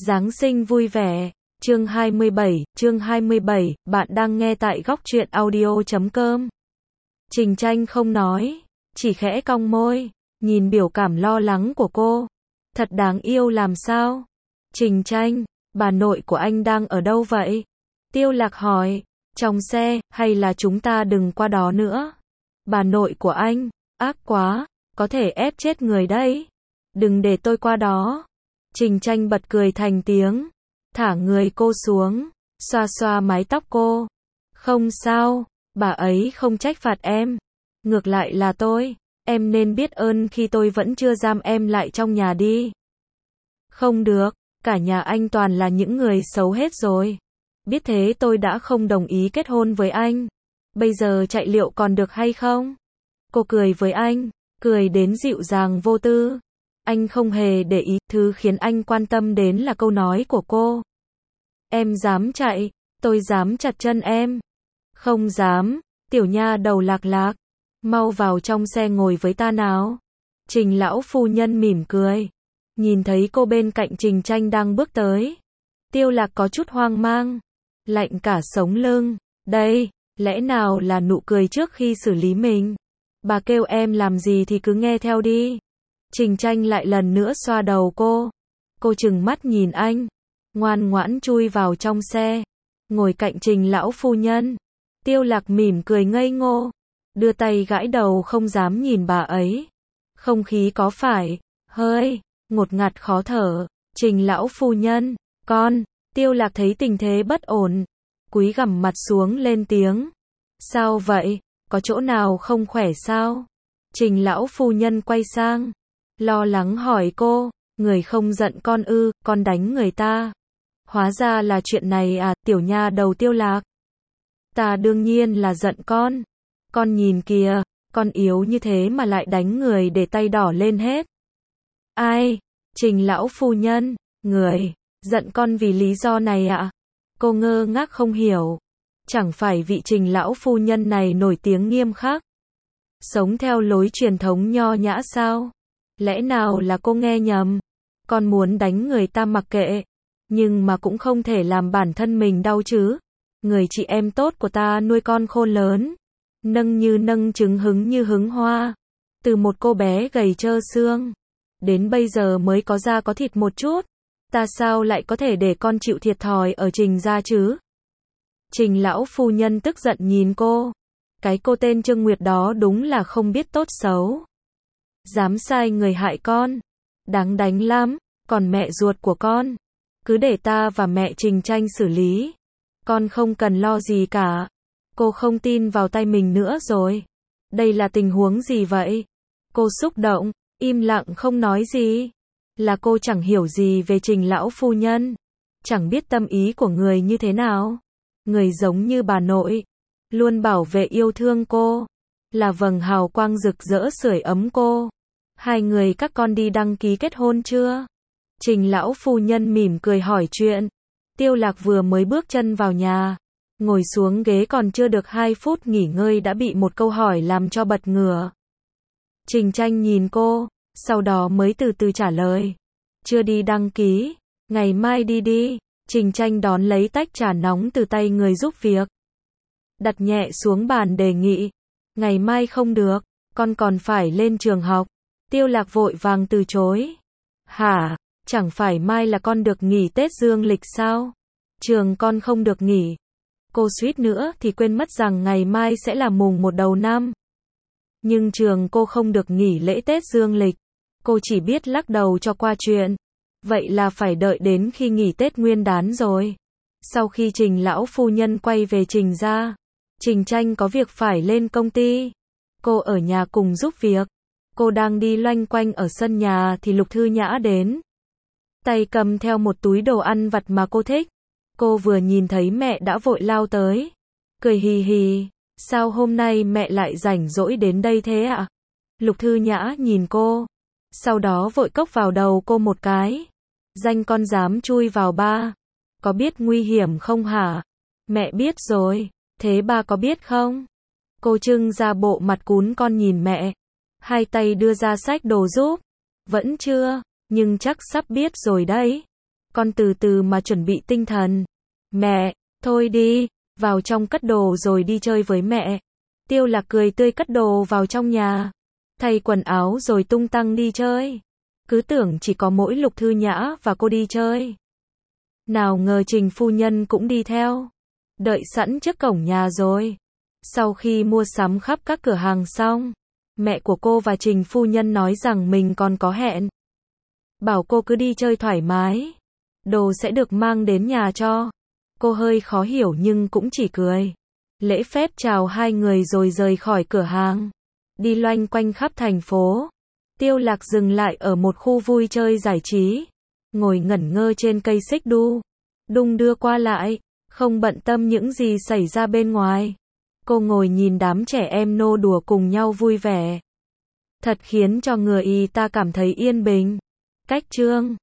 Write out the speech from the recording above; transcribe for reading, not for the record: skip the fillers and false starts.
Giáng sinh vui vẻ. Chương 27, bạn đang nghe tại góc truyện audio.com. Trình Tranh không nói, chỉ khẽ cong môi, nhìn biểu cảm lo lắng của cô. Thật đáng yêu làm sao? Trình Tranh, bà nội của anh đang ở đâu vậy? Tiêu Lạc hỏi, trong xe, hay là chúng ta đừng qua đó nữa? Bà nội của anh, ác quá, có thể ép chết người đấy. Đừng để tôi qua đó. Trình Tranh bật cười thành tiếng, thả người cô xuống, xoa xoa mái tóc cô. Không sao, bà ấy không trách phạt em. Ngược lại là tôi, em nên biết ơn khi tôi vẫn chưa giam em lại trong nhà đi. Không được, cả nhà anh toàn là những người xấu hết rồi. Biết thế tôi đã không đồng ý kết hôn với anh. Bây giờ chạy liệu còn được hay không? Cô cười với anh, cười đến dịu dàng vô tư. Anh không hề để ý, thứ khiến anh quan tâm đến là câu nói của cô. Em dám chạy, tôi dám chặt chân em. Không dám, tiểu nha đầu Lạc Lạc. Mau vào trong xe ngồi với ta nào. Trình lão phu nhân mỉm cười. Nhìn thấy cô bên cạnh Trình Tranh đang bước tới. Tiêu Lạc có chút hoang mang. Lạnh cả sống lưng. Đây, lẽ nào là nụ cười trước khi xử lý mình? Bà kêu em làm gì thì cứ nghe theo đi. Trình Tranh lại lần nữa xoa đầu cô. Cô trừng mắt nhìn anh. Ngoan ngoãn chui vào trong xe. Ngồi cạnh Trình lão phu nhân. Tiêu Lạc mỉm cười ngây ngô. Đưa tay gãi đầu không dám nhìn bà ấy. Không khí có phải hơi ngột ngạt khó thở. Trình lão phu nhân, con. Tiêu Lạc thấy tình thế bất ổn. Cúi gằm mặt xuống lên tiếng. Sao vậy? Có chỗ nào không khỏe sao? Trình lão phu nhân quay sang. Lo lắng hỏi cô. Người không giận con ư, con đánh người ta. Hóa ra là chuyện này à, tiểu nha đầu Tiêu Lạc. Ta đương nhiên là giận con. Con nhìn kìa, con yếu như thế mà lại đánh người để tay đỏ lên hết. Ai? Trình lão phu nhân, người, giận con vì lý do này ạ? Cô ngơ ngác không hiểu. Chẳng phải vị Trình lão phu nhân này nổi tiếng nghiêm khắc, sống theo lối truyền thống nho nhã sao? Lẽ nào là cô nghe nhầm? Con muốn đánh người ta mặc kệ, nhưng mà cũng không thể làm bản thân mình đau chứ. Người chị em tốt của ta nuôi con khôn lớn, nâng như nâng trứng hứng như hứng hoa. Từ một cô bé gầy trơ xương, đến bây giờ mới có da có thịt một chút. Ta sao lại có thể để con chịu thiệt thòi ở Trình gia chứ? Trình lão phu nhân tức giận nhìn cô. Cái cô tên Trương Nguyệt đó đúng là không biết tốt xấu. Dám sai người hại con. Đáng đánh lắm. Còn mẹ ruột của con, cứ để ta và mẹ Trình Tranh xử lý. Con không cần lo gì cả. Cô không tin vào tay mình nữa rồi. Đây là tình huống gì vậy? Cô xúc động, im lặng không nói gì. Là cô chẳng hiểu gì về Trình lão phu nhân. Chẳng biết tâm ý của người như thế nào. Người giống như bà nội, luôn bảo vệ yêu thương cô. Là vầng hào quang rực rỡ sưởi ấm cô. Hai người các con đi đăng ký kết hôn chưa? Trình lão phu nhân mỉm cười hỏi chuyện. Tiêu Lạc vừa mới bước chân vào nhà, ngồi xuống ghế còn chưa được 2 phút nghỉ ngơi đã bị một câu hỏi làm cho bật ngửa. Trình Tranh nhìn cô, sau đó mới từ từ trả lời. Chưa đi đăng ký, ngày mai đi đi. Trình Tranh đón lấy tách trà nóng từ tay người giúp việc. Đặt nhẹ xuống bàn đề nghị. Ngày mai không được, con còn phải lên trường học. Tiêu Lạc vội vàng từ chối. Hả? Chẳng phải mai là con được nghỉ Tết dương lịch sao? Trường con không được nghỉ. Cô suýt nữa thì quên mất rằng ngày mai sẽ là mùng 1 đầu năm. Nhưng trường cô không được nghỉ lễ Tết dương lịch. Cô chỉ biết lắc đầu cho qua chuyện. Vậy là phải đợi đến khi nghỉ Tết Nguyên đán rồi. Sau khi Trình lão phu nhân quay về Trình gia, Trình Tranh có việc phải lên công ty. Cô ở nhà cùng giúp việc. Cô đang đi loanh quanh ở sân nhà thì Lục Thư Nhã đến. Tay cầm theo một túi đồ ăn vặt mà cô thích. Cô vừa nhìn thấy mẹ đã vội lao tới. Cười hì hì. Sao hôm nay mẹ lại rảnh rỗi đến đây thế ạ? Lục Thư Nhã nhìn cô. Sau đó vội cốc vào đầu cô một cái. Danh con dám chui vào ba. Có biết nguy hiểm không hả? Mẹ biết rồi. Thế ba có biết không? Cô trưng ra bộ mặt cún con nhìn mẹ. Hai tay đưa ra xách đồ giúp. Vẫn chưa, nhưng chắc sắp biết rồi đấy. con từ từ mà chuẩn bị tinh thần. Mẹ, thôi đi, vào trong cất đồ rồi đi chơi với mẹ. Tiêu Lạc cười tươi cất đồ vào trong nhà, thay quần áo rồi tung tăng đi chơi. Cứ tưởng chỉ có mỗi Lục Thư Nhã và cô đi chơi. Nào ngờ Trình phu nhân cũng đi theo, đợi sẵn trước cổng nhà rồi. Sau khi mua sắm khắp các cửa hàng xong, mẹ của cô và Trình phu nhân nói rằng mình còn có hẹn. Bảo cô cứ đi chơi thoải mái, đồ sẽ được mang đến nhà cho. Cô hơi khó hiểu nhưng cũng chỉ cười. Lễ phép chào hai người rồi rời khỏi cửa hàng, đi loanh quanh khắp thành phố. Tiêu Lạc dừng lại ở một khu vui chơi giải trí, ngồi ngẩn ngơ trên cây xích đu, đung đưa qua lại, không bận tâm những gì xảy ra bên ngoài. Cô ngồi nhìn đám trẻ em nô đùa cùng nhau vui vẻ, thật khiến cho người ta cảm thấy yên bình. Cách chương